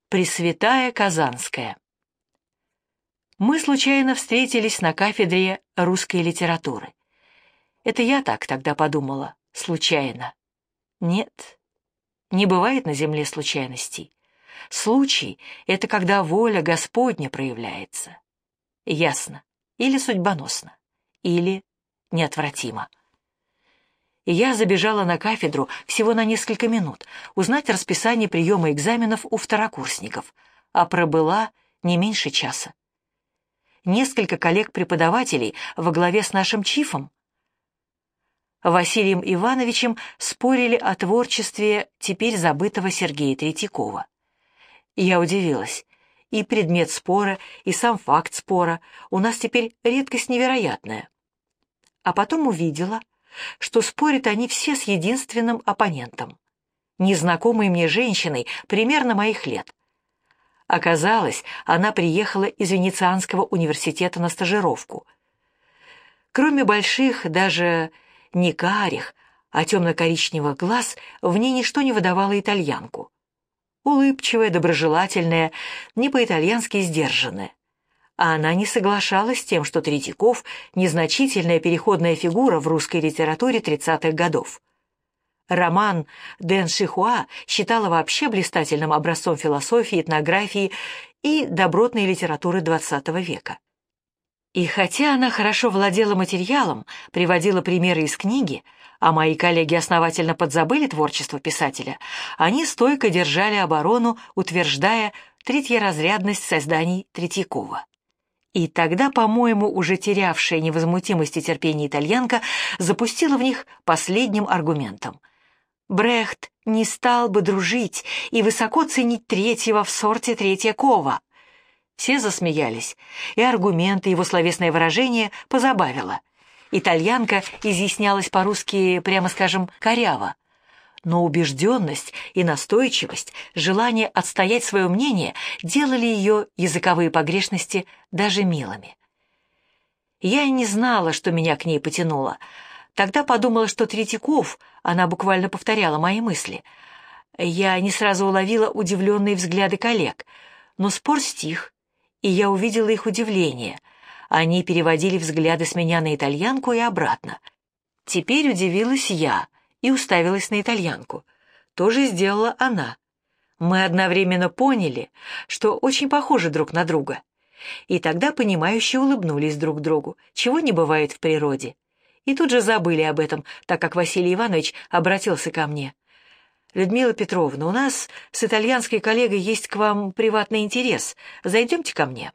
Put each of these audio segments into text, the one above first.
Пресвятая Казанская. Мы случайно встретились на кафедре русской литературы. Это я так тогда подумала, случайно. Нет, не бывает на земле случайностей. Случай — это когда воля Господня проявляется. Ясно. Или судьбоносно, или неотвратимо. И я забежала на кафедру всего на несколько минут, узнать расписание приема экзаменов у второкурсников, а пробыла не меньше часа. Несколько коллег-преподавателей во главе с нашим чифом Василием Ивановичем спорили о творчестве теперь забытого Сергея Третьякова. Я удивилась. И предмет спора, и сам факт спора у нас теперь редкость невероятная. А потом увидела, что спорят они все с единственным оппонентом, незнакомой мне женщиной примерно моих лет. Оказалось, она приехала из Венецианского университета на стажировку. Кроме больших, даже не карих, а темно-коричневых глаз, в ней ничто не выдавало итальянку. Улыбчивая, доброжелательная, не по-итальянски сдержанная. А она не соглашалась с тем, что Третьяков — незначительная переходная фигура в русской литературе 30-х годов. Роман Дэн Шихуа считала вообще блистательным образцом философии, этнографии и добротной литературы XX века. И хотя она хорошо владела материалом, приводила примеры из книги, а мои коллеги основательно подзабыли творчество писателя, они стойко держали оборону, утверждая третьеразрядность созданий Третьякова. И тогда, по-моему, уже терявшая невозмутимость и терпение итальянка запустила в них последним аргументом. Брехт не стал бы дружить и высоко ценить третьего в сорте Третьякова. Все засмеялись, и аргументы, его словесное выражение позабавило. Итальянка изъяснялась по-русски, прямо скажем, коряво. Но убежденность и настойчивость, желание отстоять свое мнение делали ее языковые погрешности даже милыми. Я и не знала, что меня к ней потянуло. Тогда подумала, что Третьяков, она буквально повторяла мои мысли. Я не сразу уловила удивленные взгляды коллег, но спор стих, и я увидела их удивление. Они переводили взгляды с меня на итальянку и обратно. Теперь удивилась я и уставилась на итальянку. То же сделала она. Мы одновременно поняли, что очень похожи друг на друга. И тогда понимающе улыбнулись друг другу, чего не бывает в природе. И тут же забыли об этом, так как Василий Иванович обратился ко мне. «Людмила Петровна, у нас с итальянской коллегой есть к вам приватный интерес. Зайдемте ко мне».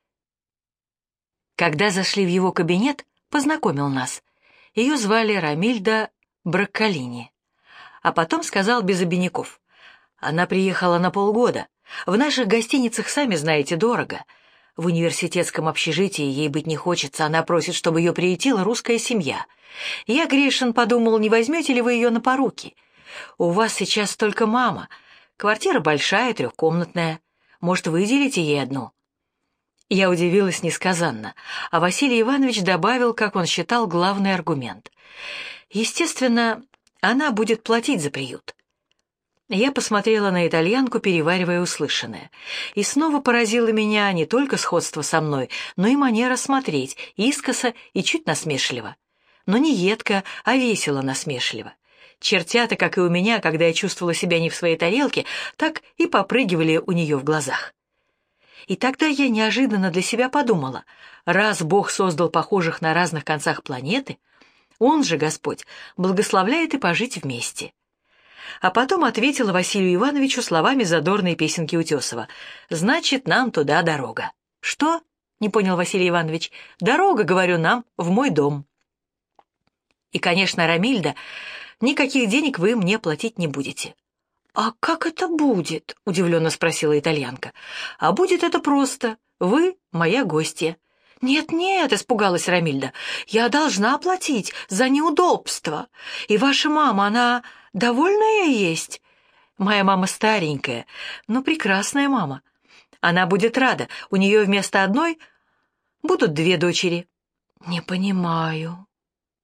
Когда зашли в его кабинет, познакомил нас. Ее звали Рамильда Брокколини. А потом сказал без обиняков: «Она приехала на полгода. В наших гостиницах, сами знаете, дорого. В университетском общежитии ей быть не хочется, она просит, чтобы ее приютила русская семья. Я, грешен, подумал, не возьмете ли вы ее на поруки? У вас сейчас только мама. Квартира большая, трехкомнатная. Может, выделите ей одну?» Я удивилась несказанно, а Василий Иванович добавил, как он считал, главный аргумент. «Естественно, она будет платить за приют». Я посмотрела на итальянку, переваривая услышанное. И снова поразило меня не только сходство со мной, но и манера смотреть, искоса и чуть насмешливо. Но не едко, а весело насмешливо. Чертята, как и у меня, когда я чувствовала себя не в своей тарелке, так и попрыгивали у нее в глазах. И тогда я неожиданно для себя подумала, раз Бог создал похожих на разных концах планеты, Он же, Господь, благословляет и пожить вместе. А потом ответила Василию Ивановичу словами задорной песенки Утесова: «Значит, нам туда дорога». «Что?» — не понял Василий Иванович. «Дорога, говорю, нам в мой дом». И, конечно, Рамильда, никаких денег вы мне платить не будете. «А как это будет?» — удивленно спросила итальянка. «А будет это просто. Вы моя гостья». «Нет-нет», — испугалась Рамильда, — «я должна оплатить за неудобство. И ваша мама, она довольная есть?» «Моя мама старенькая, но прекрасная мама. Она будет рада. У нее вместо одной будут 2 дочери». «Не понимаю».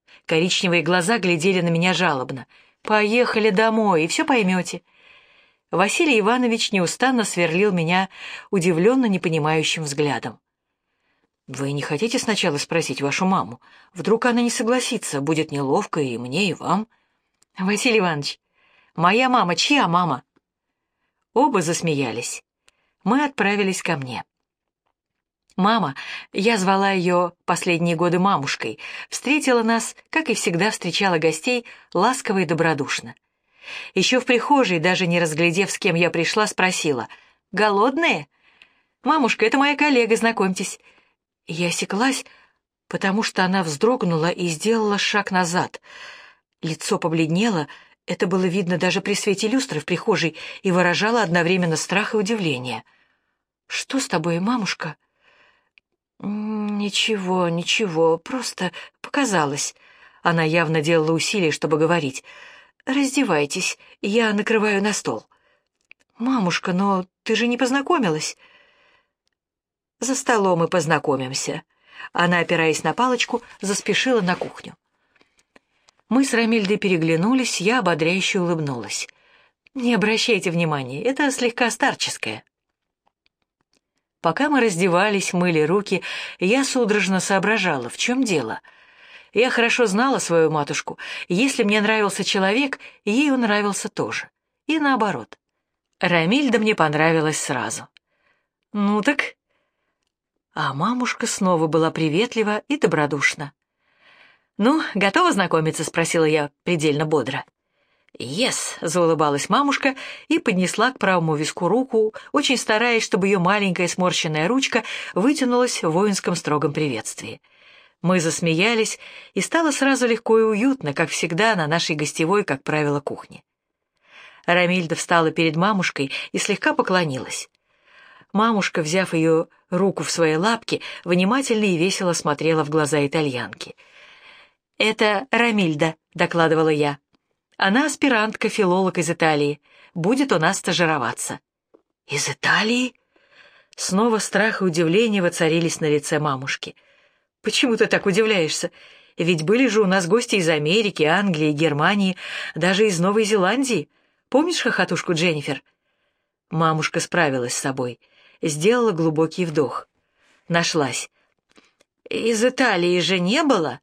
Коричневые глаза глядели на меня жалобно. «Поехали домой, и все поймете». Василий Иванович неустанно сверлил меня удивленно непонимающим взглядом. «Вы не хотите сначала спросить вашу маму? Вдруг она не согласится, будет неловко и мне, и вам?» «Василий Иванович, моя мама, чья мама?» Оба засмеялись. Мы отправились ко мне. Мама, я звала ее последние годы мамушкой, встретила нас, как и всегда встречала гостей, ласково и добродушно. Еще в прихожей, даже не разглядев, с кем я пришла, спросила: «Голодные?» «Мамушка, это моя коллега, знакомьтесь». Я осеклась, потому что она вздрогнула и сделала шаг назад. Лицо побледнело, это было видно даже при свете люстры в прихожей и выражало одновременно страх и удивление. «Что с тобой, мамушка?» «Ничего, ничего, просто показалось». Она явно делала усилия, чтобы говорить. «Раздевайтесь, я накрываю на стол». «Мамушка, но ты же не познакомилась?» «За столом мы познакомимся». Она, опираясь на палочку, заспешила на кухню. Мы с Рамильдой переглянулись, я ободряюще улыбнулась. «Не обращайте внимания, это слегка старческое». Пока мы раздевались, мыли руки, я судорожно соображала, в чем дело. Я хорошо знала свою матушку. Если мне нравился человек, ей он нравился тоже. И наоборот. Рамильда мне понравилась сразу. «Ну так...» А мамушка снова была приветлива и добродушна. «Ну, готова знакомиться?» — спросила я предельно бодро. «Ес», — заулыбалась мамушка и поднесла к правому виску руку, очень стараясь, чтобы ее маленькая сморщенная ручка вытянулась в воинском строгом приветствии. Мы засмеялись, и стало сразу легко и уютно, как всегда на нашей гостевой, как правило, кухне. Рамильда встала перед мамушкой и слегка поклонилась. Мамушка, взяв ее руку в свои лапки, внимательно и весело смотрела в глаза итальянки. «Это Рамильда», — докладывала я. «Она аспирантка, филолог из Италии. Будет у нас стажироваться». «Из Италии?» Снова страх и удивление воцарились на лице мамушки. «Почему ты так удивляешься? Ведь были же у нас гости из Америки, Англии, Германии, даже из Новой Зеландии. Помнишь хохотушку Дженнифер?» Мамушка справилась с собой, сделала глубокий вдох. Нашлась. «Из Италии же не было?»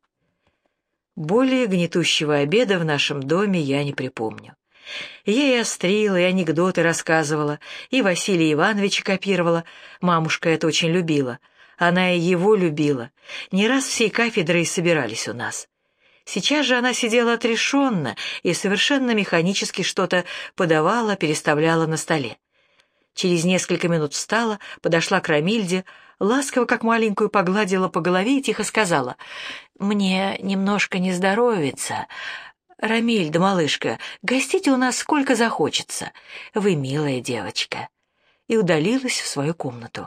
Более гнетущего обеда в нашем доме я не припомню. Я и острила, и анекдоты рассказывала, и Василия Ивановича копировала. Мамушка это очень любила. Она и его любила. Не раз всей кафедрой собирались у нас. Сейчас же она сидела отрешенно и совершенно механически что-то подавала, переставляла на столе. Через несколько минут встала, подошла к Рамильде, ласково, как маленькую, погладила по голове и тихо сказала: «Мне немножко не здоровится. Рамильда, малышка, гостите у нас сколько захочется. Вы милая девочка». И удалилась в свою комнату.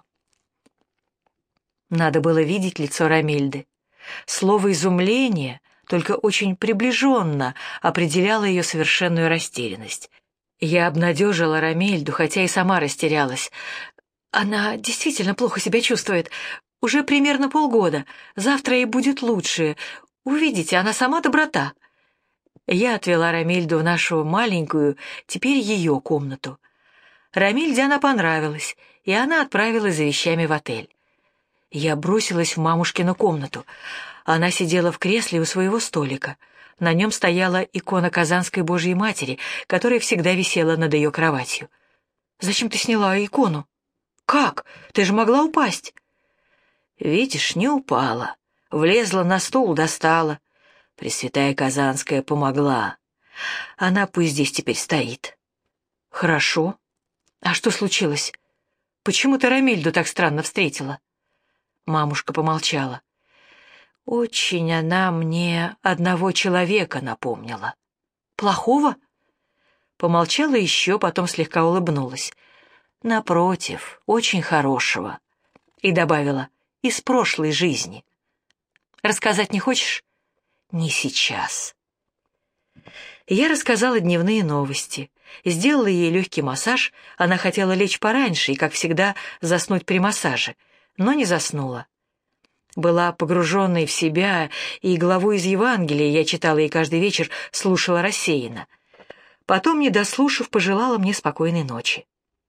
Надо было видеть лицо Рамильды. Слово «изумление» только очень приближенно определяло ее совершенную растерянность. Я обнадежила Рамильду, хотя и сама растерялась. «Она действительно плохо себя чувствует. Уже примерно полгода. Завтра ей будет лучше. Увидите, она сама доброта». Я отвела Рамильду в нашу маленькую, теперь ее комнату. Рамильде она понравилась, и она отправилась за вещами в отель. Я бросилась в мамушкину комнату. Она сидела в кресле у своего столика. На нем стояла икона Казанской Божьей Матери, которая всегда висела над ее кроватью. «Зачем ты сняла икону?» «Как? Ты же могла упасть». «Видишь, не упала. Влезла на стул, достала. Пресвятая Казанская помогла. Она пусть здесь теперь стоит». «Хорошо. А что случилось? Почему ты Рамильду так странно встретила?» Мамушка помолчала. «Очень она мне одного человека напомнила». «Плохого?» Помолчала еще, потом слегка улыбнулась. «Напротив, очень хорошего». И добавила: «из прошлой жизни». «Рассказать не хочешь?» «Не сейчас». Я рассказала дневные новости, сделала ей легкий массаж. Она хотела лечь пораньше и, как всегда, заснуть при массаже, но не заснула. Была погруженной в себя, и главу из Евангелия я читала ей каждый вечер, слушала рассеянно. Потом, не дослушав, пожелала мне спокойной ночи.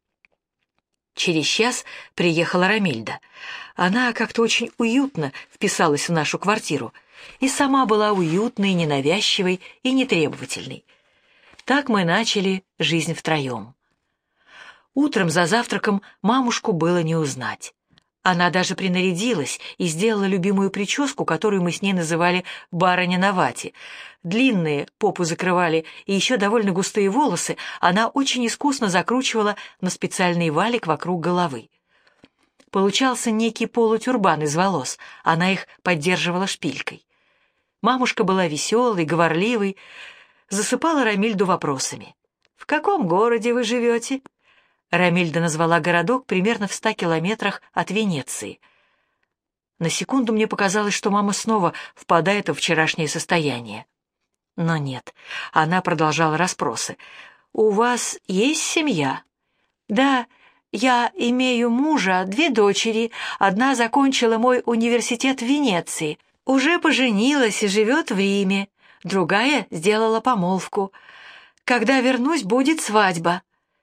Через час приехала Рамильда. Она как-то очень уютно вписалась в нашу квартиру и сама была уютной, ненавязчивой и нетребовательной. Так мы начали жизнь втроем. Утром за завтраком мамушку было не узнать. Она даже принарядилась и сделала любимую прическу, которую мы с ней называли «барыня на вате». Длинные попу закрывали и еще довольно густые волосы она очень искусно закручивала на специальный валик вокруг головы. Получался некий полутюрбан из волос, она их поддерживала шпилькой. Мамушка была веселой, говорливой, засыпала Рамильду вопросами. «В каком городе вы живете?» Рамильда назвала городок примерно в 100 километрах от Венеции. На секунду мне показалось, что мама снова впадает в вчерашнее состояние. Но нет, она продолжала расспросы. «У вас есть семья?» «Да, я имею мужа, 2 дочери. Одна закончила мой университет в Венеции, уже поженилась и живет в Риме. Другая сделала помолвку. Когда вернусь, будет свадьба».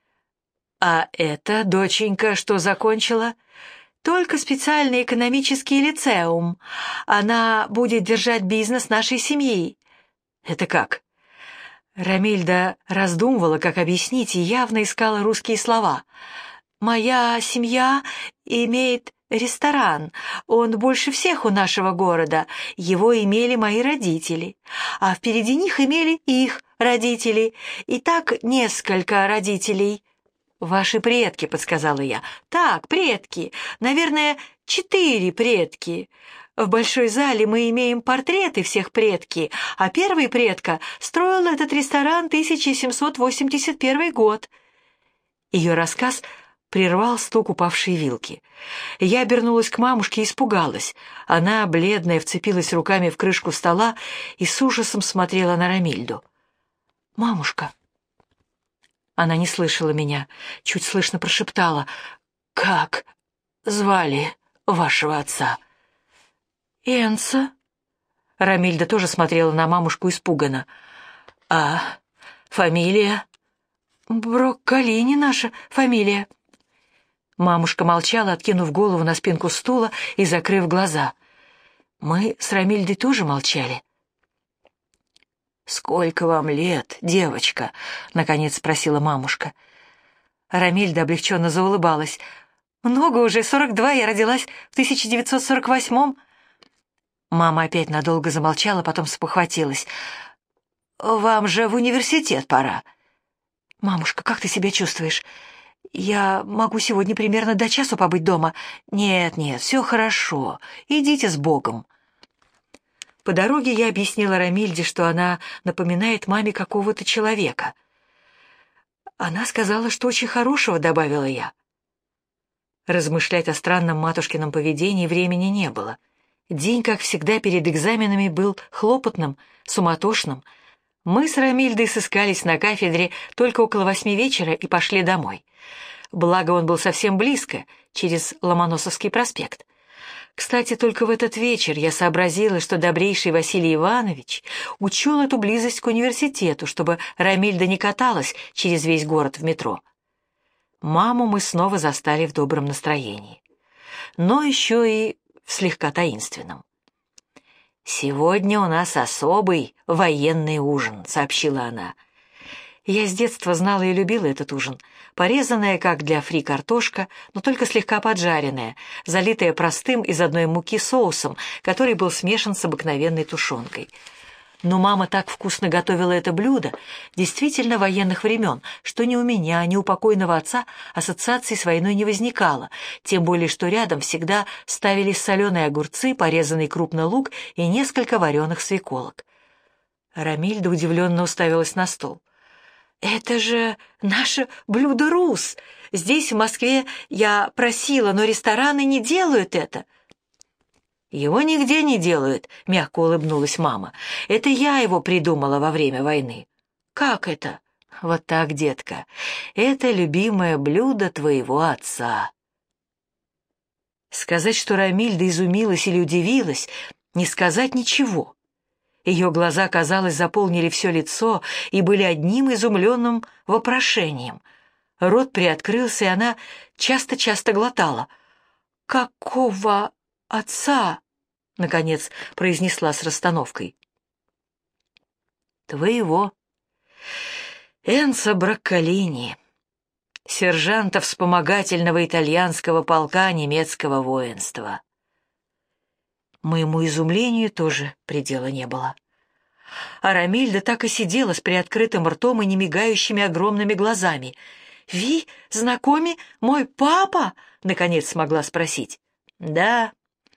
«А эта доченька что закончила?» «Только специальный экономический лицеум. Она будет держать бизнес нашей семьи». «Это как?» Рамильда раздумывала, как объяснить, и явно искала русские слова. «Моя семья имеет ресторан. Он больше всех у нашего города. Его имели мои родители. А впереди них имели их родители. И так несколько родителей». «Ваши предки», — подсказала я. «Так, предки. Наверное, 4 предки. В большой зале мы имеем портреты всех предки, а первый предка строил этот ресторан 1781 год». Ее рассказ прервал стук упавшей вилки. Я обернулась к мамушке и испугалась. Она, бледная, вцепилась руками в крышку стола и с ужасом смотрела на Рамильду. «Мамушка». Она не слышала меня, чуть слышно прошептала: «Как звали вашего отца?» «Энцо». Рамильда тоже смотрела на мамушку испуганно. «А фамилия?» «Брокколини наша фамилия». Мамушка молчала, откинув голову на спинку стула и закрыв глаза. Мы с Рамильдой тоже молчали. «Сколько вам лет, девочка?» — наконец спросила мамушка. Рамильда облегченно заулыбалась. «Много уже, 42, я родилась в 1948-м». Мама опять надолго замолчала, потом спохватилась. «Вам же в университет пора». «Мамушка, как ты себя чувствуешь? Я могу сегодня примерно до часу побыть дома?» «Нет, все хорошо, идите с Богом». По дороге я объяснила Рамильде, что она напоминает маме какого-то человека. «Она сказала, что очень хорошего», — добавила я. Размышлять о странном матушкином поведении времени не было. День, как всегда, перед экзаменами был хлопотным, суматошным. Мы с Рамильдой сыскались на кафедре только около 8 вечера и пошли домой. Благо, он был совсем близко, через Ломоносовский проспект. Кстати, только в этот вечер я сообразила, что добрейший Василий Иванович учел эту близость к университету, чтобы Рамильда не каталась через весь город в метро. Маму мы снова застали в добром настроении, но еще и в слегка таинственном. «Сегодня у нас особый военный ужин», — сообщила она. Я с детства знала и любила этот ужин. Порезанная, как для фри, картошка, но только слегка поджаренная, залитая простым из одной муки соусом, который был смешан с обыкновенной тушенкой. Но мама так вкусно готовила это блюдо, действительно военных времен, что ни у меня, ни у покойного отца ассоциаций с войной не возникало, тем более что рядом всегда ставились соленые огурцы, порезанный крупно лук и несколько вареных свеколок. Рамильда удивленно уставилась на стол. «Это же наше блюдо рус. Здесь, в Москве, я просила, но рестораны не делают это». «Его нигде не делают», — мягко улыбнулась мама. «Это я его придумала во время войны». «Как это?» «Вот так, детка. Это любимое блюдо твоего отца». Сказать, что Рамильда изумилась или удивилась, не сказать ничего. Ее глаза, казалось, заполнили все лицо и были одним изумленным вопрошением. Рот приоткрылся, и она часто-часто глотала. «Какого отца?» — наконец произнесла с расстановкой. «Твоего. Энцо Брокколини, сержанта вспомогательного итальянского полка немецкого воинства». Моему изумлению тоже предела не было. А Рамильда так и сидела с приоткрытым ртом и немигающими огромными глазами. «Ви знакоми мой папа?» — наконец смогла спросить. «Да.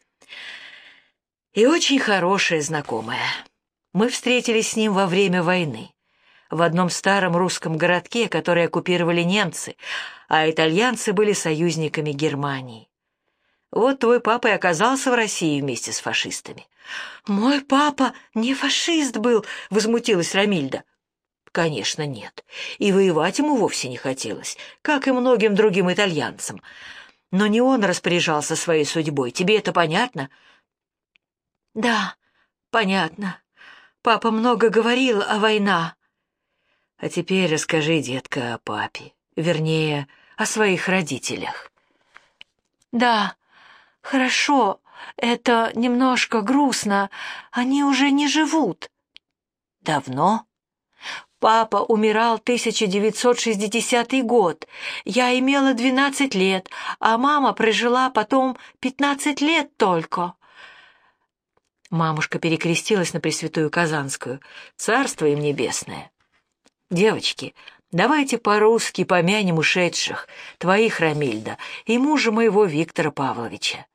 И очень хорошая знакомая. Мы встретились с ним во время войны. В одном старом русском городке, который оккупировали немцы, а итальянцы были союзниками Германии. Вот твой папа и оказался в России вместе с фашистами». «Мой папа не фашист был», — возмутилась Рамильда. «Конечно, нет. И воевать ему вовсе не хотелось, как и многим другим итальянцам. Но не он распоряжался своей судьбой. Тебе это понятно?» «Да, понятно. Папа много говорил о войне». «А теперь расскажи, детка, о папе. Вернее, о своих родителях». «Да, хорошо. Это немножко грустно. Они уже не живут». «Давно?» «Папа умирал 1960 год. Я имела 12 лет, а мама прожила потом 15 лет только». Мамушка перекрестилась на Пресвятую Казанскую. «Царство им небесное». «Девочки, давайте по-русски помянем ушедших, твоих, Рамильда, и мужа моего Виктора Павловича».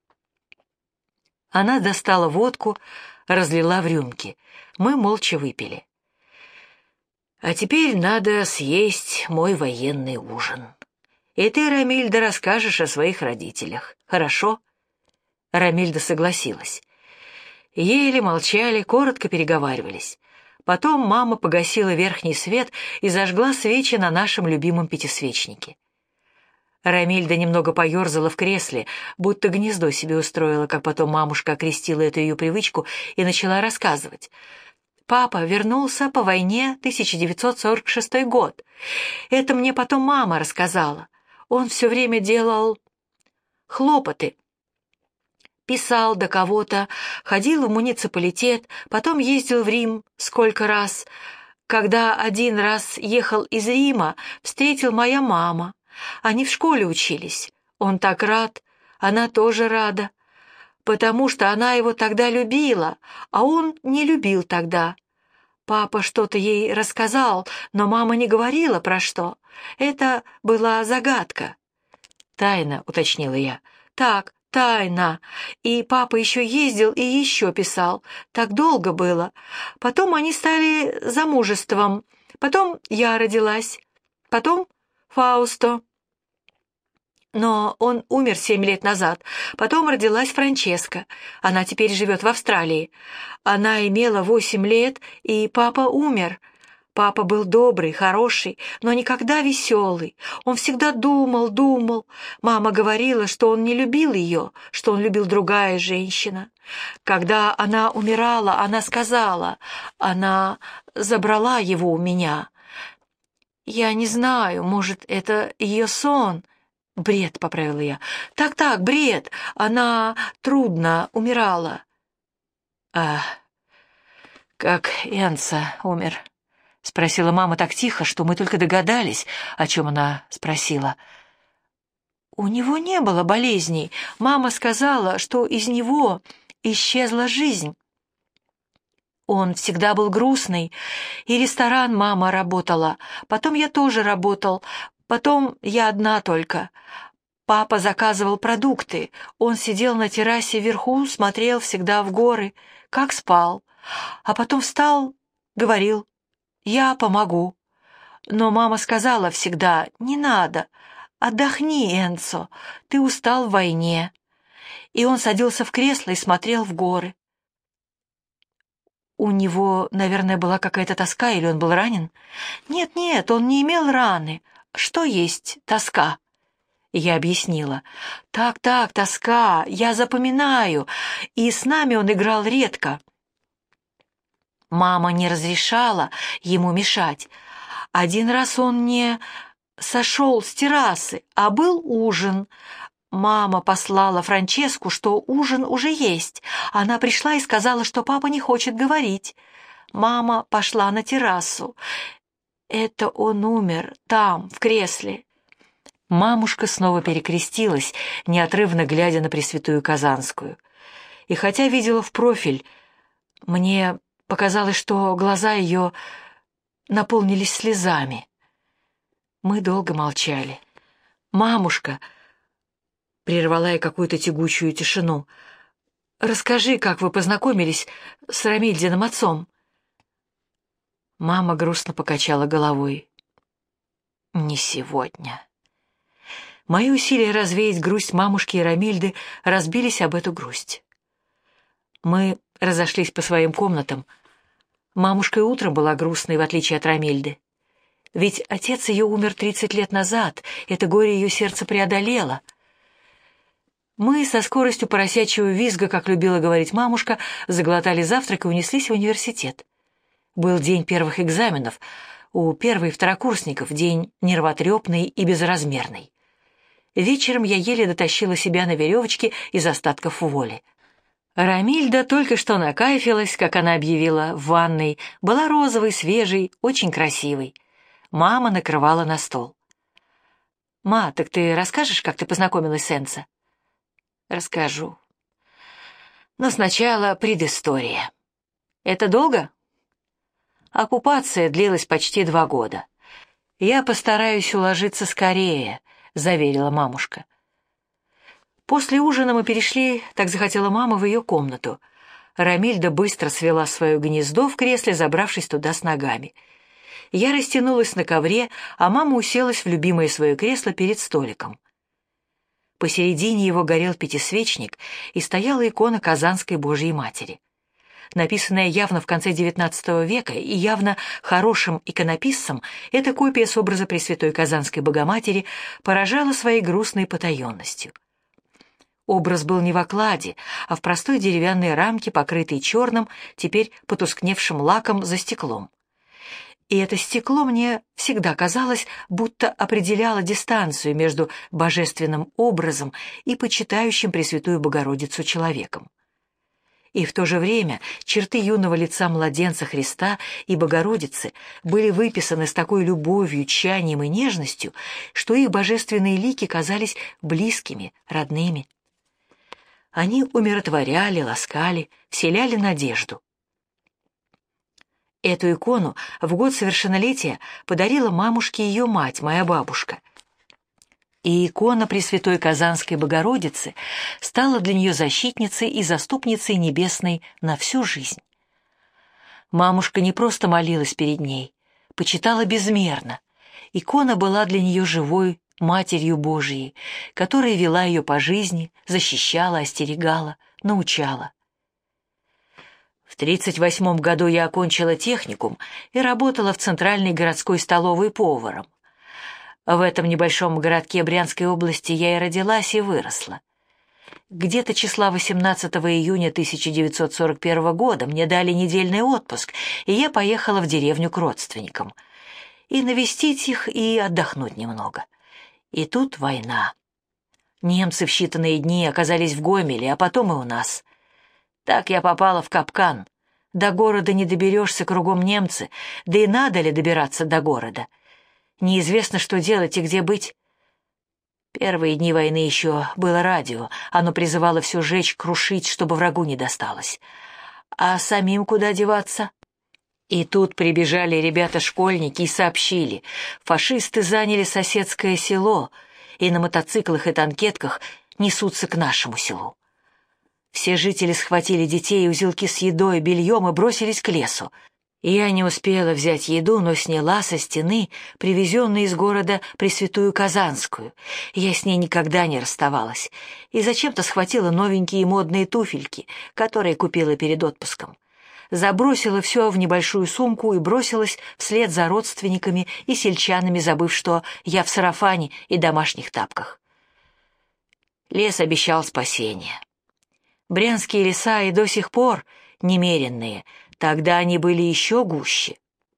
Она достала водку, разлила в рюмки. Мы молча выпили. «А теперь надо съесть мой военный ужин. И ты, Рамильда, расскажешь о своих родителях. Хорошо?» Рамильда согласилась. Ели, молчали, коротко переговаривались. Потом мама погасила верхний свет и зажгла свечи на нашем любимом пятисвечнике. Рамильда немного поерзала в кресле, будто гнездо себе устроила, как потом мамушка окрестила эту ее привычку и начала рассказывать. «Папа вернулся по войне 1946 год. Это мне потом мама рассказала. Он все время делал хлопоты. Писал до кого-то, ходил в муниципалитет, потом ездил в Рим сколько раз. Когда один раз ехал из Рима, встретил моя мама. Они в школе учились. Он так рад, она тоже рада, потому что она его тогда любила, а он не любил тогда. Папа что-то ей рассказал, но мама не говорила про что. Это была загадка». «Тайна», — уточнила я. «Так, тайна. И папа еще ездил и еще писал. Так долго было. Потом они стали замужеством. Потом я родилась. Потом Фаусто. Но он умер 7 лет назад. Потом родилась Франческа. Она теперь живет в Австралии. Она имела 8 лет, и папа умер. Папа был добрый, хороший, но никогда веселый. Он всегда думал. Мама говорила, что он не любил ее, что он любил другая женщина. Когда она умирала, она сказала, она забрала его у меня. Я не знаю, может, это ее сон». «Бред», — поправила я. «Так, бред. Она трудно умирала». «А как Энцо умер?» — спросила мама так тихо, что мы только догадались, о чем она спросила. «У него не было болезней. Мама сказала, что из него исчезла жизнь. Он всегда был грустный, и ресторан мама работала. Потом я тоже работал. Потом я одна только. Папа заказывал продукты. Он сидел на террасе вверху, смотрел всегда в горы, как спал. А потом встал, говорил: «Я помогу». Но мама сказала всегда: «Не надо, отдохни, Энцо, ты устал в войне». И он садился в кресло и смотрел в горы. У него, наверное, была какая-то тоска, или он был ранен? Нет, он не имел раны. Что есть тоска? Я объяснила. Так, тоска, я запоминаю, и с нами он играл редко. Мама не разрешала ему мешать. Один раз он не сошел с террасы, а был ужин. Мама послала Франческу, что ужин уже есть. Она пришла и сказала, что папа не хочет говорить. Мама пошла на террасу. Это он умер там, в кресле. Мамушка снова перекрестилась, неотрывно глядя на Пресвятую Казанскую. И хотя видела в профиль, мне показалось, что глаза ее наполнились слезами. Мы долго молчали. «Мамушка!» — прервала я какую-то тягучую тишину. «Расскажи, как вы познакомились с Рамильдиным отцом?» Мама грустно покачала головой. «Не сегодня». Мои усилия развеять грусть мамушки и Рамильды разбились об эту грусть. Мы разошлись по своим комнатам. Мамушка и утром была грустной, в отличие от Рамильды. Ведь отец ее умер 30 лет назад, это горе ее сердце преодолело. Мы со скоростью поросячьего визга, как любила говорить мамушка, заглотали завтрак и унеслись в университет. Был день первых экзаменов, у первой второкурсников, день нервотрепный и безразмерный. Вечером я еле дотащила себя на веревочке из остатков воли. Рамильда только что накайфилась, как она объявила, в ванной, была розовой, свежей, очень красивой. Мама накрывала на стол. «Ма, так ты расскажешь, как ты познакомилась с Энцо?» «Расскажу. Но сначала предыстория. Это долго?» «Оккупация длилась почти 2 года. Я постараюсь уложиться скорее», — заверила мамушка. После ужина мы перешли, так захотела мама, в ее комнату. Рамильда быстро свела свое гнездо в кресле, забравшись туда с ногами. Я растянулась на ковре, а мама уселась в любимое свое кресло перед столиком. Посередине его горел пятисвечник, и стояла икона Казанской Божьей Матери. Написанная явно в конце XIX века и явно хорошим иконописцем, эта копия с образа Пресвятой Казанской Богоматери поражала своей грустной потаенностью. Образ был не в окладе, а в простой деревянной рамке, покрытой черным, теперь потускневшим лаком за стеклом. И это стекло мне всегда казалось, будто определяло дистанцию между божественным образом и почитающим Пресвятую Богородицу человеком. И в то же время черты юного лица младенца Христа и Богородицы были выписаны с такой любовью, тщанием и нежностью, что их божественные лики казались близкими, родными. Они умиротворяли, ласкали, вселяли надежду. Эту икону в год совершеннолетия подарила мамушке ее мать, моя бабушка. И икона Пресвятой Казанской Богородицы стала для нее защитницей и заступницей небесной на всю жизнь. Мамушка не просто молилась перед ней, почитала безмерно. Икона была для нее живой Матерью Божией, которая вела ее по жизни, защищала, остерегала, научала. В 1938 году я окончила техникум и работала в центральной городской столовой поваром. В этом небольшом городке Брянской области я и родилась, и выросла. Где-то числа 18 июня 1941 года мне дали недельный отпуск, и я поехала в деревню к родственникам. И навестить их, и отдохнуть немного. И тут война. Немцы в считанные дни оказались в Гомеле, а потом и у нас. Так я попала в капкан. До города не доберешься, кругом немцы, да и надо ли добираться до города? Неизвестно, что делать и где быть. Первые дни войны еще было радио, оно призывало все жечь, крушить, чтобы врагу не досталось. А самим куда деваться? И тут прибежали ребята-школьники и сообщили, фашисты заняли соседское село и на мотоциклах и танкетках несутся к нашему селу. Все жители схватили детей и узелки с едой, бельем и бросились к лесу. Я не успела взять еду, но сняла со стены привезенную из города Пресвятую Казанскую. Я с ней никогда не расставалась. И зачем-то схватила новенькие модные туфельки, которые купила перед отпуском. Забросила все в небольшую сумку и бросилась вслед за родственниками и сельчанами, забыв, что я в сарафане и домашних тапках. Лес обещал спасение. Брянские леса и до сих пор немеренные, Тогда они были еще гуще.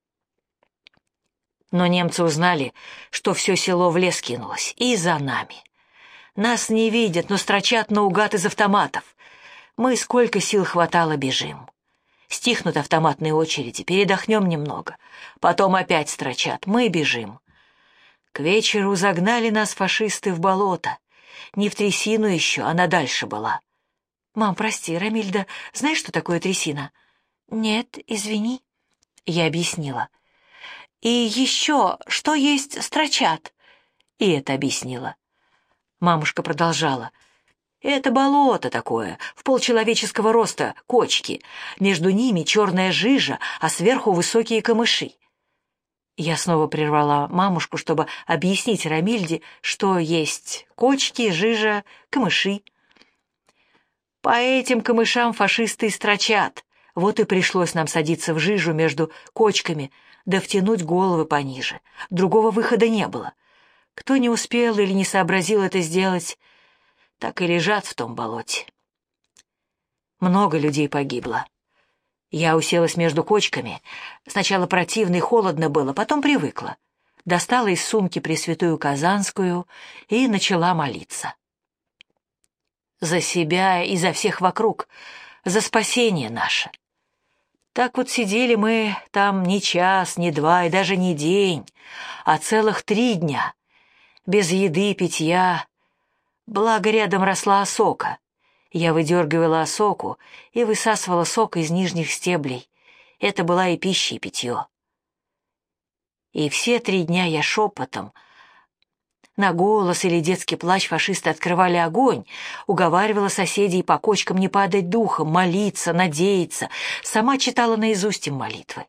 Но немцы узнали, что все село в лес кинулось, и за нами. Нас не видят, но строчат наугад из автоматов. Мы, сколько сил хватало, бежим. Стихнут автоматные очереди, передохнем немного. Потом опять строчат, мы бежим. К вечеру загнали нас фашисты в болото. Не в трясину еще, она дальше была. «Мам, прости, Рамильда, знаешь, что такое трясина?» «Нет, извини», — я объяснила. «И еще, что есть строчат?» И это объяснила. Мамушка продолжала. «Это болото такое, в полчеловеческого роста, кочки. Между ними черная жижа, а сверху высокие камыши». Я снова прервала мамушку, чтобы объяснить Рамильде, что есть кочки, жижа, камыши. «По этим камышам фашисты и строчат. Вот и пришлось нам садиться в жижу между кочками, да втянуть головы пониже. Другого выхода не было. Кто не успел или не сообразил это сделать, так и лежат в том болоте. Много людей погибло. Я уселась между кочками. Сначала противно и холодно было, потом привыкла. Достала из сумки Пресвятую Казанскую и начала молиться. За себя и за всех вокруг, за спасение наше. Так вот сидели мы там не час, не два и даже не день, а целых 3 дня, без еды, питья. Благо рядом росла осока. Я выдергивала осоку и высасывала сок из нижних стеблей. Это была и пища, и питье. И все 3 дня я шепотом, на голос или детский плач фашисты открывали огонь, уговаривала соседей по кочкам не падать духом, молиться, надеяться, сама читала наизусть им молитвы.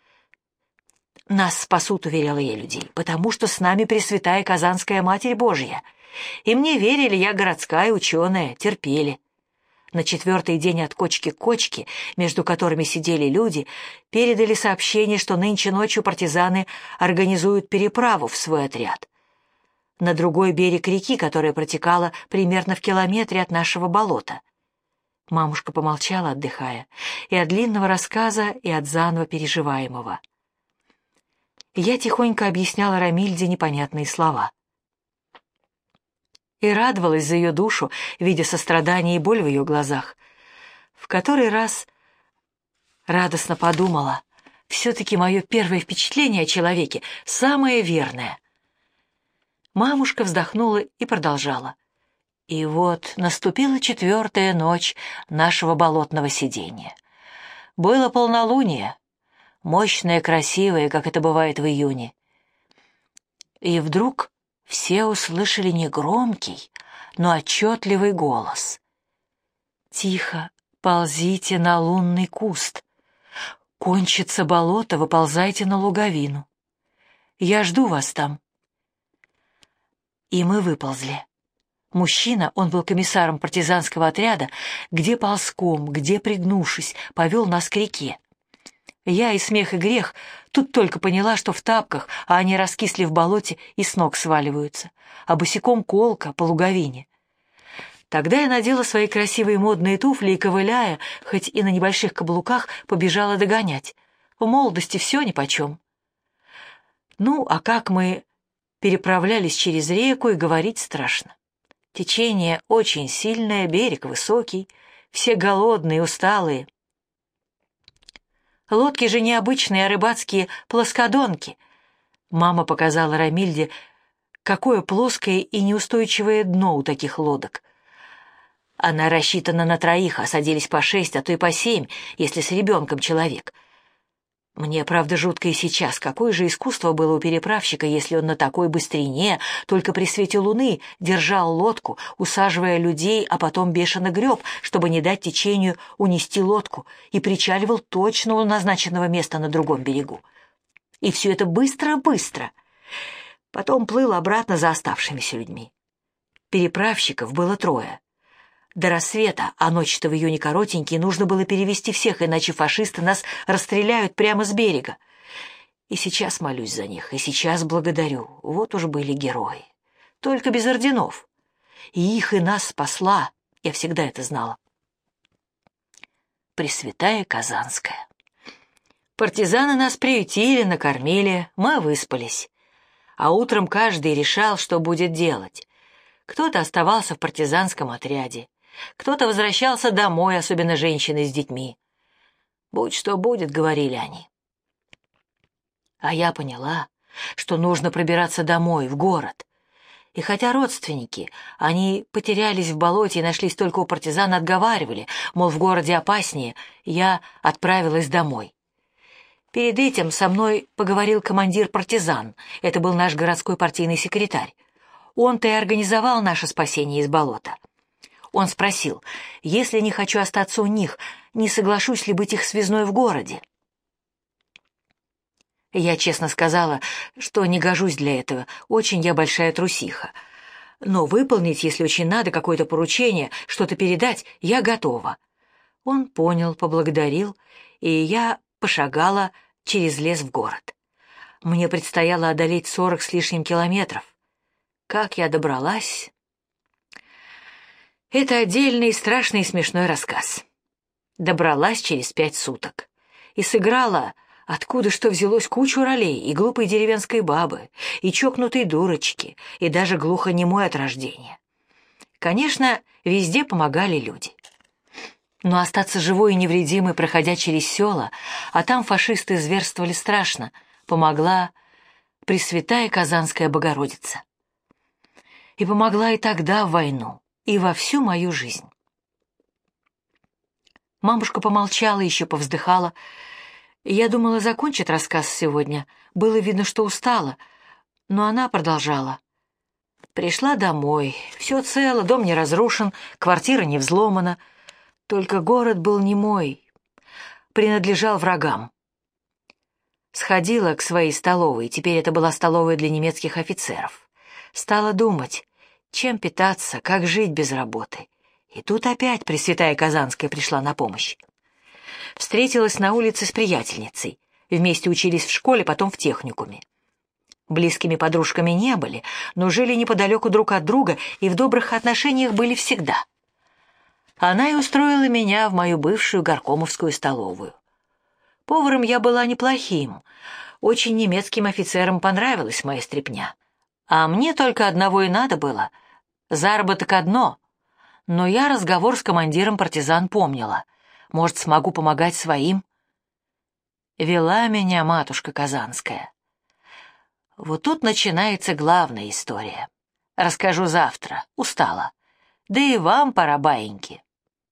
«Нас спасут», — уверяла я людей, «потому что с нами Пресвятая Казанская Матерь Божья». И мне верили, я городская ученая, терпели. На 4-й день от кочки к кочке, между которыми сидели люди, передали сообщение, что нынче ночью партизаны организуют переправу в свой отряд на другой берег реки, которая протекала примерно в километре от нашего болота. Мамушка помолчала, отдыхая, и от длинного рассказа, и от заново переживаемого. Я тихонько объясняла Рамильде непонятные слова. И радовалась за ее душу, видя сострадание и боль в ее глазах. В который раз радостно подумала, все-таки мое первое впечатление о человеке самое верное. Мамушка вздохнула и продолжала. И вот наступила 4-я ночь нашего болотного сидения. Было полнолуние, мощное, красивое, как это бывает в июне. И вдруг все услышали негромкий, но отчетливый голос. «Тихо, ползите на лунный куст. Кончится болото, выползайте на луговину. Я жду вас там». И мы выползли. Мужчина, он был комиссаром партизанского отряда, где ползком, где пригнувшись, повел нас к реке. Я и смех, и грех тут только поняла, что в тапках, а они раскисли в болоте и с ног сваливаются, а босиком колка по луговине. Тогда я надела свои красивые модные туфли и, ковыляя, хоть и на небольших каблуках, побежала догонять. В молодости все нипочем. Ну, а как мы переправлялись через реку, и говорить страшно. Течение очень сильное, берег высокий, все голодные, усталые. Лодки же необычные, а рыбацкие плоскодонки. Мама показала Рамильде, какое плоское и неустойчивое дно у таких лодок. Она рассчитана на 3, а садились по 6, а то и по 7, если с ребенком человек. Мне, правда, жутко и сейчас, какое же искусство было у переправщика, если он на такой быстрине, только при свете луны, держал лодку, усаживая людей, а потом бешено греб, чтобы не дать течению унести лодку, и причаливал точно у назначенного места на другом берегу. И все это быстро-быстро. Потом плыл обратно за оставшимися людьми. Переправщиков было 3. До рассвета, а ночь-то в июне коротенькие, нужно было перевести всех, иначе фашисты нас расстреляют прямо с берега. И сейчас молюсь за них, и сейчас благодарю. Вот уж были герои. Только без орденов. И их, и нас спасла, я всегда это знала, Пресвятая Казанская. Партизаны нас приютили, накормили, мы выспались. А утром каждый решал, что будет делать. Кто-то оставался в партизанском отряде, кто-то возвращался домой, особенно женщины с детьми. «Будь что будет», — говорили они. А я поняла, что нужно пробираться домой, в город. И хотя родственники, они потерялись в болоте и нашлись только у партизан, отговаривали, мол, в городе опаснее, я отправилась домой. Перед этим со мной поговорил командир партизан, это был наш городской партийный секретарь. Он-то и организовал наше спасение из болота. Он спросил, если не хочу остаться у них, не соглашусь ли быть их связной в городе. Я честно сказала, что не гожусь для этого, очень я большая трусиха. Но выполнить, если очень надо, какое-то поручение, что-то передать, я готова. Он понял, поблагодарил, и я пошагала через лес в город. Мне предстояло одолеть 40 с лишним километров. Как я добралась? Это отдельный страшный и смешной рассказ. Добралась через 5 суток. И сыграла, откуда что взялось, кучу ролей, и глупой деревенской бабы, и чокнутой дурочки, и даже глухонемой от рождения. Конечно, везде помогали люди. Но остаться живой и невредимой, проходя через села, а там фашисты зверствовали страшно, помогла Пресвятая Казанская Богородица. И помогла и тогда в войну, и во всю мою жизнь. Мамушка помолчала, еще повздыхала. Я думала, закончит рассказ сегодня. Было видно, что устала, но она продолжала. Пришла домой, все цело, дом не разрушен, квартира не взломана. Только город был не мой, принадлежал врагам. Сходила к своей столовой, теперь это была столовая для немецких офицеров. Стала думать, чем питаться, как жить без работы. И тут опять Пресвятая Казанская пришла на помощь. Встретилась на улице с приятельницей. Вместе учились в школе, потом в техникуме. Близкими подружками не были, но жили неподалеку друг от друга и в добрых отношениях были всегда. Она и устроила меня в мою бывшую горкомовскую столовую. Поваром я была неплохим, очень немецким офицерам понравилась моя стряпня. А мне только одного и надо было — заработок одно. Но я разговор с командиром партизан помнила. Может, смогу помогать своим? Вела меня матушка Казанская. Вот тут начинается главная история. Расскажу завтра, устала. Да и вам пора, баиньки.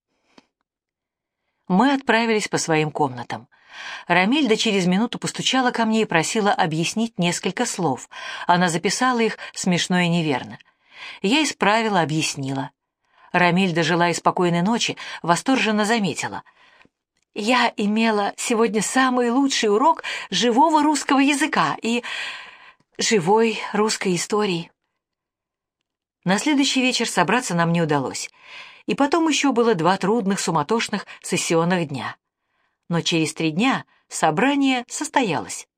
Мы отправились по своим комнатам. Рамильда через минуту постучала ко мне и просила объяснить несколько слов. Она записала их смешно и неверно. Я исправила, объяснила. Рамильда, желая спокойной ночи, восторженно заметила. «Я имела сегодня самый лучший урок живого русского языка и живой русской истории». На следующий вечер собраться нам не удалось. И потом еще было 2 трудных, суматошных сессионных дня. Но через 3 дня собрание состоялось.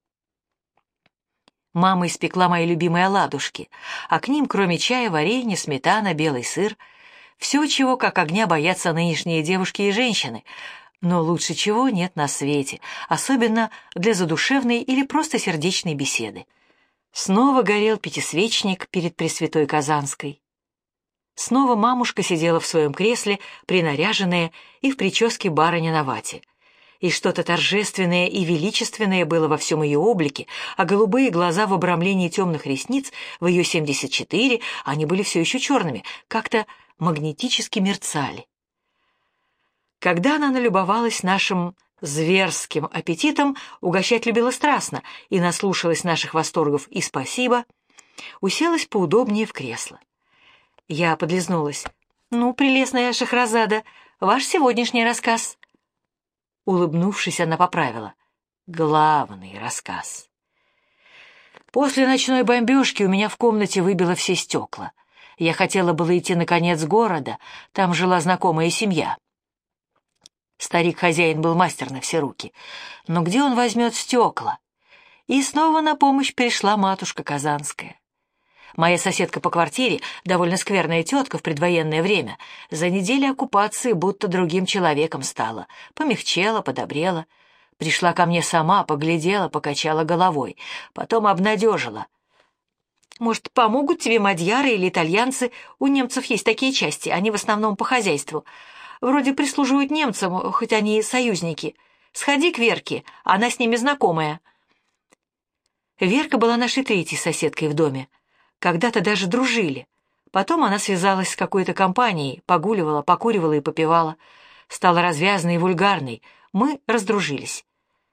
Мама испекла мои любимые оладушки, а к ним, кроме чая, варенье, сметана, белый сыр, все, чего как огня боятся нынешние девушки и женщины, но лучше чего нет на свете, особенно для задушевной или просто сердечной беседы. Снова горел пятисвечник перед Пресвятой Казанской. Снова мамушка сидела в своем кресле, принаряженная и в прическе барыня на вате. И что-то торжественное и величественное было во всем ее облике, а голубые глаза в обрамлении темных ресниц, в ее 74, они были все еще черными, как-то магнетически мерцали. Когда она налюбовалась нашим зверским аппетитом, угощать любила страстно и наслушалась наших восторгов и спасибо, уселась поудобнее в кресло. Я подлизнулась. «Ну, прелестная Шахразада, ваш сегодняшний рассказ». Улыбнувшись, она поправила. «Главный рассказ». После ночной бомбежки у меня в комнате выбило все стекла. Я хотела было идти на конец города, там жила знакомая семья. Старик-хозяин был мастер на все руки. Но где он возьмет стекла? И снова на помощь пришла матушка Казанская. Моя соседка по квартире, довольно скверная тетка в предвоенное время, за неделю оккупации будто другим человеком стала, помягчела, подобрела. Пришла ко мне сама, поглядела, покачала головой, потом обнадежила. «Может, помогут тебе мадьяры или итальянцы? У немцев есть такие части, они в основном по хозяйству. Вроде прислуживают немцам, хоть они и союзники. Сходи к Верке, она с ними знакомая». Верка была нашей третьей соседкой в доме. Когда-то даже дружили. Потом она связалась с какой-то компанией, погуливала, покуривала и попивала. Стала развязной и вульгарной. Мы раздружились.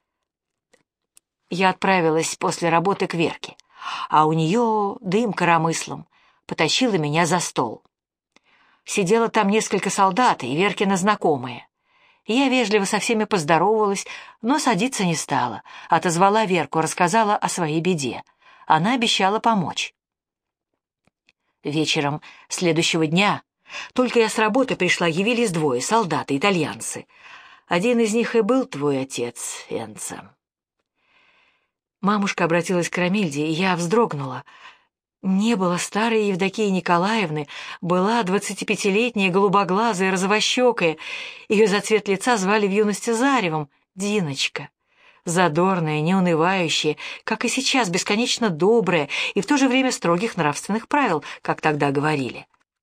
Я отправилась после работы к Верке, а у нее дым коромыслом. Потащила меня за стол. Сидело там несколько солдат и Веркина знакомые. Я вежливо со всеми поздоровалась, но садиться не стала. Отозвала Верку, рассказала о своей беде. Она обещала помочь. Вечером следующего дня, только я с работы пришла, явились двое, солдаты-итальянцы. Один из них и был твой отец, Энцо. Мамушка обратилась к Рамильде, и я вздрогнула. Не было старой Евдокии Николаевны, была 25-летняя, голубоглазая, розовощекая. Ее за цвет лица звали в юности Заревом, Диночка. Задорная, неунывающая, как и сейчас, бесконечно добрая и в то же время строгих нравственных правил, как тогда говорили.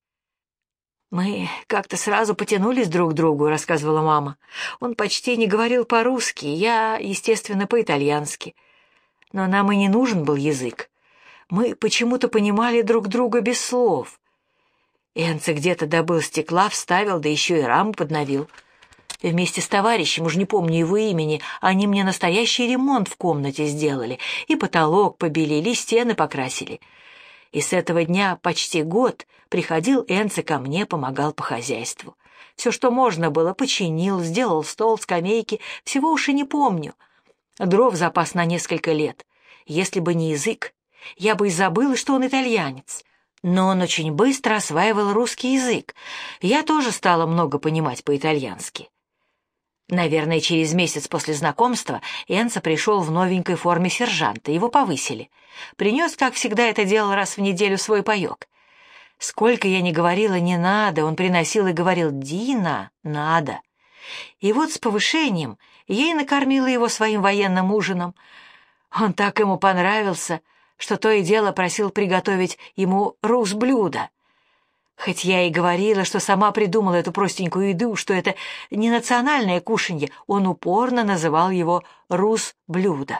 «Мы как-то сразу потянулись друг к другу», — рассказывала мама. «Он почти не говорил по-русски, я, естественно, по-итальянски. Но нам и не нужен был язык. Мы почему-то понимали друг друга без слов. Энцо где-то добыл стекла, вставил, да еще и раму подновил. Вместе с товарищем, уж не помню его имени, они мне настоящий ремонт в комнате сделали, и потолок побелили, и стены покрасили. И с этого дня почти год приходил Энцо ко мне, помогал по хозяйству. Все, что можно было, починил, сделал стол, скамейки, всего уж и не помню. Дров запас на несколько лет. Если бы не язык, я бы и забыла, что он итальянец. Но он очень быстро осваивал русский язык. Я тоже стала много понимать по-итальянски. Наверное, через месяц после знакомства Энцо пришел в новенькой форме сержанта, его повысили. Принес, как всегда это делал раз в неделю, свой паек. Сколько я ни говорила «не надо», он приносил и говорил «Дина, надо». И вот с повышением я и накормила его своим военным ужином. Он так ему понравился, что то и дело просил приготовить ему рус-блюдо. Хоть я и говорила, что сама придумала эту простенькую еду, что это не национальное кушанье, он упорно называл его рус-блюдо.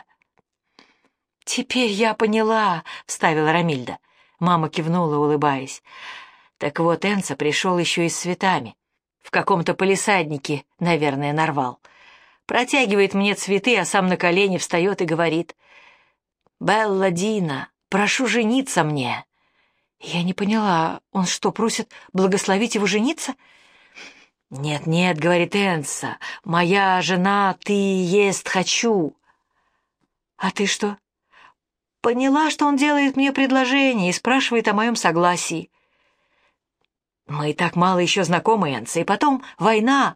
«Теперь я поняла», — вставила Рамильда. Мама кивнула, улыбаясь. «Так вот, Энцо пришел еще и с цветами. В каком-то палисаднике, наверное, нарвал. Протягивает мне цветы, а сам на колени встает и говорит: «Белла Дина, прошу жениться мне». Я не поняла, он что, просит благословить его жениться? «Нет-нет», — говорит Энцо, — «моя жена, ты есть хочу». «А ты что?» «Поняла, что он делает мне предложение и спрашивает о моем согласии». «Мы и так мало еще знакомы, Энцо, и потом война».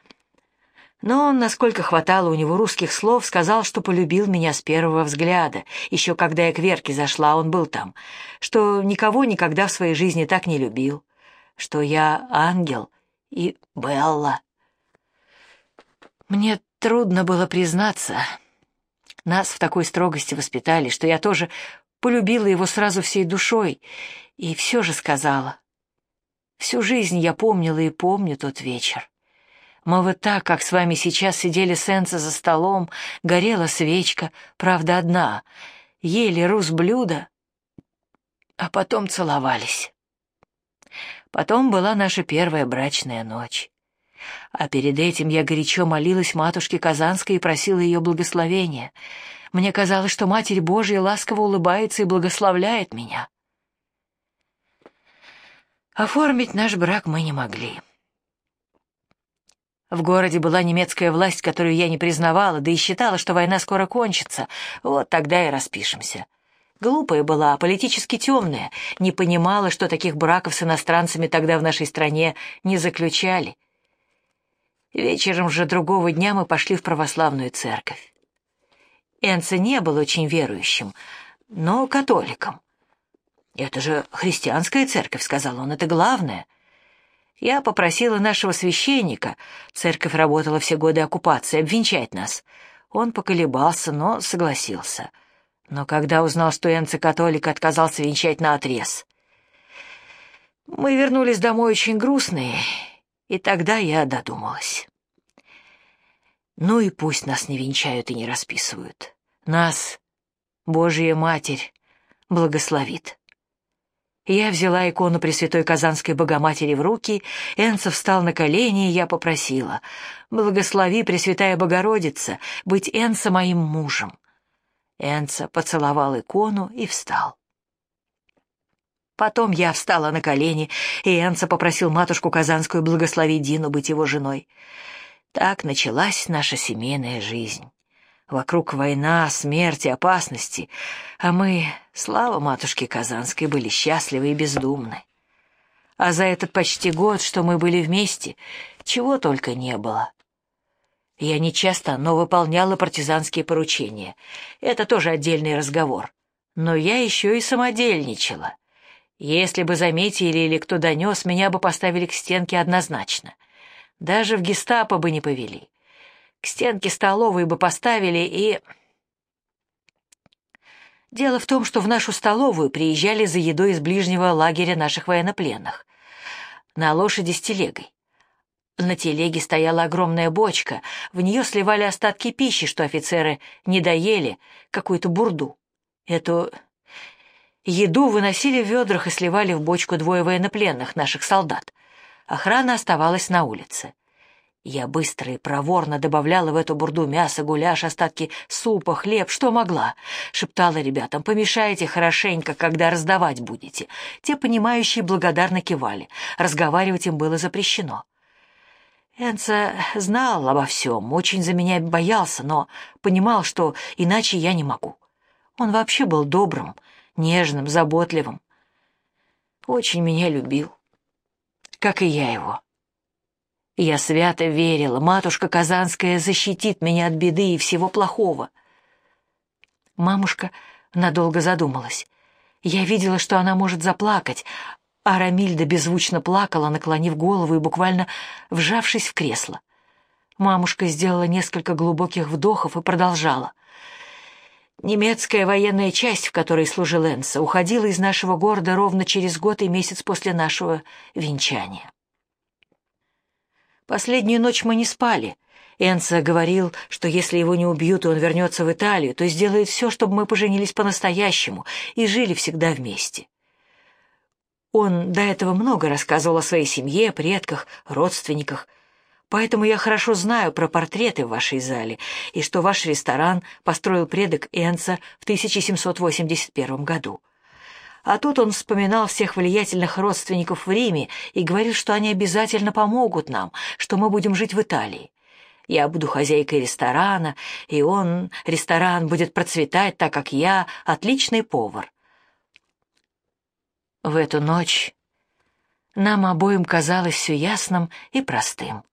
Но он, насколько хватало у него русских слов, сказал, что полюбил меня с первого взгляда, еще когда я к Верке зашла, он был там, что никого никогда в своей жизни так не любил, что я ангел и Белла. Мне трудно было признаться. Нас в такой строгости воспитали, что я тоже полюбила его сразу всей душой, и все же сказала. Всю жизнь я помнила и помню тот вечер. Мы вот так, как с вами сейчас, сидели с Энцо за столом, горела свечка, правда, одна, ели рус-блюдо, а потом целовались. Потом была наша первая брачная ночь. А перед этим я горячо молилась матушке Казанской и просила ее благословения. Мне казалось, что Матерь Божия ласково улыбается и благословляет меня. Оформить наш брак мы не могли. В городе была немецкая власть, которую я не признавала, да и считала, что война скоро кончится. Вот тогда и распишемся. Глупая была, политически темная, не понимала, что таких браков с иностранцами тогда в нашей стране не заключали. Вечером же другого дня мы пошли в православную церковь. Энцо не был очень верующим, но католиком. «Это же христианская церковь», — сказал он, — «это главное». Я попросила нашего священника, церковь работала все годы оккупации, обвенчать нас. Он поколебался, но согласился. Но когда узнал, что Энца католик, отказался венчать наотрез. Мы вернулись домой очень грустные, и тогда я додумалась. Ну и пусть нас не венчают и не расписывают. Нас Божья Матерь благословит. Я взяла икону Пресвятой Казанской Богоматери в руки, Энца встал на колени, и я попросила: «Благослови, Пресвятая Богородица, быть Энца моим мужем». Энца поцеловал икону и встал. Потом я встала на колени, и Энца попросил матушку Казанскую благословить Дину быть его женой. Так началась наша семейная жизнь. Вокруг война, смерть и опасности, а мы, слава матушке Казанской, были счастливы и бездумны. А за этот почти год, что мы были вместе, чего только не было. Я нечасто, но выполняла партизанские поручения. Это тоже отдельный разговор. Но я еще и самодельничала. Если бы заметили или кто донес, меня бы поставили к стенке однозначно. Даже в гестапо бы не повели. К стенке столовой бы поставили и... Дело в том, что в нашу столовую приезжали за едой из ближнего лагеря наших военнопленных. На лошади с телегой. На телеге стояла огромная бочка, в нее сливали остатки пищи, что офицеры не доели, какую-то бурду. Эту еду выносили в ведрах и сливали в бочку двое военнопленных, наших солдат. Охрана оставалась на улице. Я быстро и проворно добавляла в эту бурду мясо, гуляш, остатки супа, хлеб, что могла. Шептала ребятам: «Помешайте хорошенько, когда раздавать будете». Те, понимающие, благодарно кивали. Разговаривать им было запрещено. Энца знал обо всем, очень за меня боялся, но понимал, что иначе я не могу. Он вообще был добрым, нежным, заботливым. Очень меня любил, как и я его. Я свято верила, матушка Казанская защитит меня от беды и всего плохого. Мамушка надолго задумалась. Я видела, что она может заплакать, а Рамильда беззвучно плакала, наклонив голову и буквально вжавшись в кресло. Мамушка сделала несколько глубоких вдохов и продолжала. Немецкая военная часть, в которой служил Энца, уходила из нашего города ровно через год и месяц после нашего венчания. Последнюю ночь мы не спали. Энца говорил, что если его не убьют, и он вернется в Италию, то сделает все, чтобы мы поженились по-настоящему и жили всегда вместе. Он до этого много рассказывал о своей семье, предках, родственниках, поэтому я хорошо знаю про портреты в вашей зале и что ваш ресторан построил предок Энца в 1781 году. А тут он вспоминал всех влиятельных родственников в Риме и говорил, что они обязательно помогут нам, что мы будем жить в Италии. Я буду хозяйкой ресторана, и ресторан будет процветать, так как я отличный повар. В эту ночь нам обоим казалось все ясным и простым.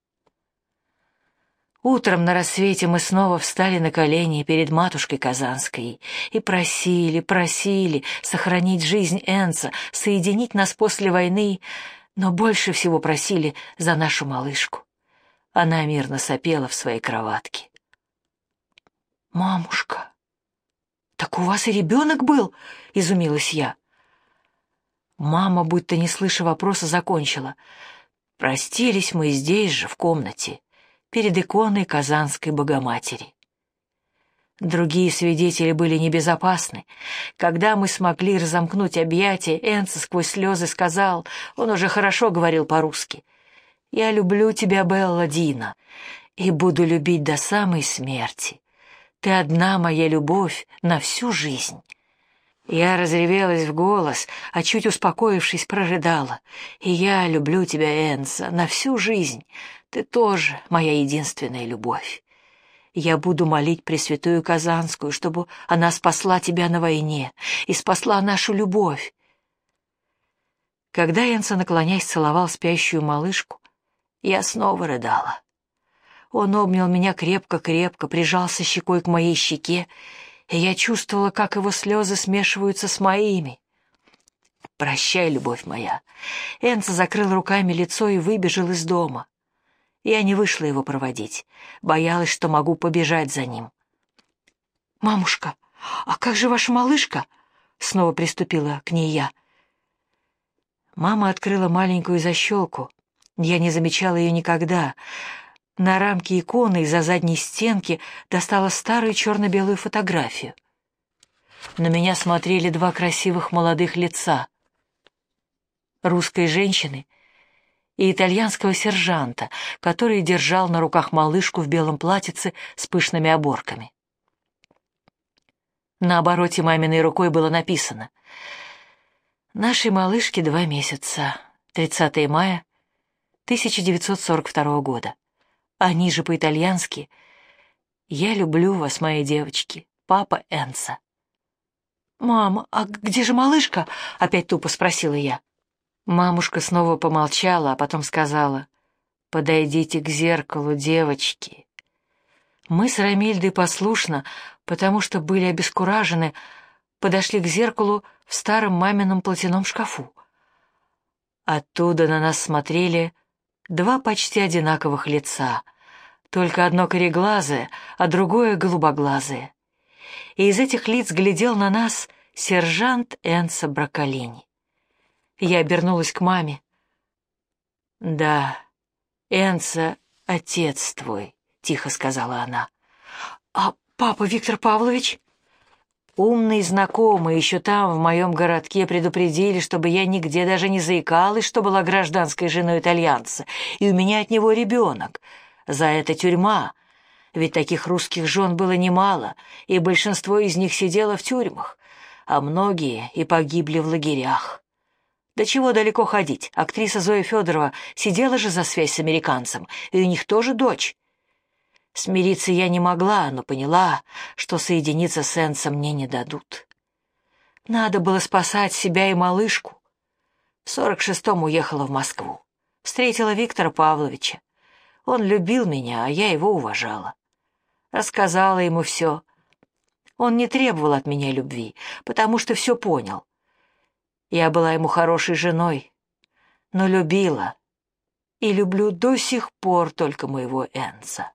Утром на рассвете мы снова встали на колени перед матушкой Казанской и просили сохранить жизнь Энца, соединить нас после войны, но больше всего просили за нашу малышку. Она мирно сопела в своей кроватке. «Мамушка, так у вас и ребенок был?» — изумилась я. Мама, будто не слыша вопроса, закончила. «Простились мы здесь же, в комнате, перед иконой Казанской Богоматери. Другие свидетели были небезопасны. Когда мы смогли разомкнуть объятия, Энца сквозь слезы сказал, он уже хорошо говорил по-русски: «Я люблю тебя, Белла Дина, и буду любить до самой смерти. Ты одна моя любовь на всю жизнь». Я разревелась в голос, а чуть успокоившись, прорыдала: «И я люблю тебя, Энца, на всю жизнь. Ты тоже моя единственная любовь. Я буду молить Пресвятую Казанскую, чтобы она спасла тебя на войне и спасла нашу любовь». Когда Энца, наклоняясь, целовал спящую малышку, я снова рыдала. Он обнял меня крепко-крепко, прижался щекой к моей щеке, и я чувствовала, как его слезы смешиваются с моими. «Прощай, любовь моя». Энца закрыл руками лицо и выбежал из дома. Я не вышла его проводить, боялась, что могу побежать за ним. «Мамушка, а как же ваша малышка?» Снова приступила к ней я. Мама открыла маленькую защелку. Я не замечала ее никогда. На рамке иконы из-за задней стенки достала старую черно-белую фотографию. На меня смотрели два красивых молодых лица. Русской женщины и итальянского сержанта, который держал на руках малышку в белом платьице с пышными оборками. На обороте маминой рукой было написано: «Нашей малышке 2 месяца, 30 мая 1942 года». А ниже по-итальянски: «Я люблю вас, мои девочки, папа Энцо». «Мама, а где же малышка?» — опять тупо спросила я. Мамушка снова помолчала, а потом сказала: «Подойдите к зеркалу, девочки». Мы с Рамильдой послушно, потому что были обескуражены, подошли к зеркалу в старом мамином платяном шкафу. Оттуда на нас смотрели 2 почти одинаковых лица, только одно кореглазое, а другое голубоглазое. И из этих лиц глядел на нас сержант Энцо Брокколини. Я обернулась к маме. «Да, Энцо, отец твой», — тихо сказала она. «А папа Виктор Павлович?» Умные знакомые еще там, в моем городке, предупредили, чтобы я нигде даже не заикалась, что была гражданской женой итальянца, и у меня от него ребенок. За это тюрьма, ведь таких русских жен было немало, и большинство из них сидело в тюрьмах, а многие и погибли в лагерях. До чего далеко ходить? Актриса Зоя Федорова сидела же за связь с американцем, и у них тоже дочь. Смириться я не могла, но поняла, что соединиться с Энцо мне не дадут. Надо было спасать себя и малышку. В 46-м уехала в Москву. Встретила Виктора Павловича. Он любил меня, а я его уважала. Рассказала ему все. Он не требовал от меня любви, потому что все понял. Я была ему хорошей женой, но любила и люблю до сих пор только моего Энцо.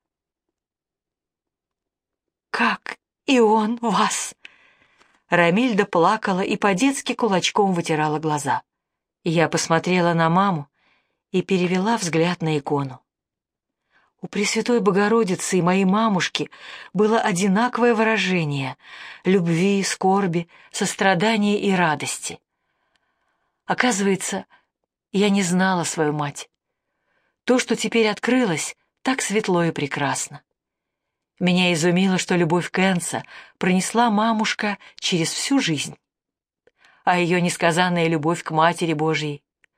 «Как и он вас!» Рамильда плакала и по-детски кулачком вытирала глаза. Я посмотрела на маму и перевела взгляд на икону. У Пресвятой Богородицы и моей мамушки было одинаковое выражение любви, скорби, сострадания и радости. Оказывается, я не знала свою мать. То, что теперь открылось, так светло и прекрасно. Меня изумило, что любовь к Энцо пронесла мамушка через всю жизнь, а ее несказанная любовь к Матери Божьей.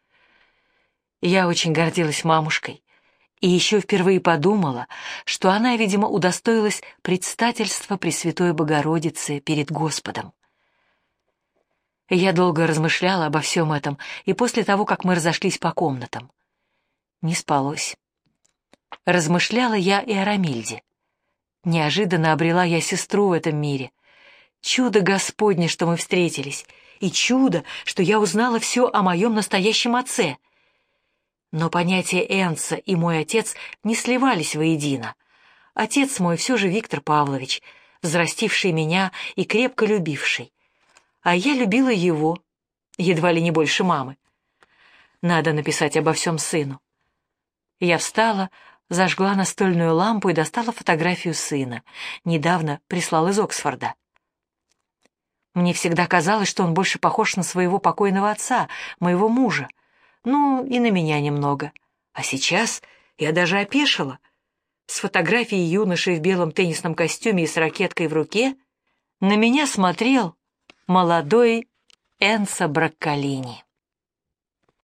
Я очень гордилась мамушкой, и еще впервые подумала, что она, видимо, удостоилась предстательства Пресвятой Богородицы перед Господом. Я долго размышляла обо всем этом, и после того, как мы разошлись по комнатам, не спалось. Размышляла я и о Рамильде. Неожиданно обрела я сестру в этом мире. Чудо Господне, что мы встретились, и чудо, что я узнала все о моем настоящем отце. Но понятия Энцо и мой отец не сливались воедино. Отец мой все же Виктор Павлович, взрастивший меня и крепко любивший. А я любила его, едва ли не больше мамы. Надо написать обо всем сыну. Я встала, зажгла настольную лампу и достала фотографию сына. Недавно прислал из Оксфорда. Мне всегда казалось, что он больше похож на своего покойного отца, моего мужа. Ну, и на меня немного. А сейчас я даже опешила. С фотографией юноши в белом теннисном костюме и с ракеткой в руке на меня смотрел молодой Энцо Брокколини.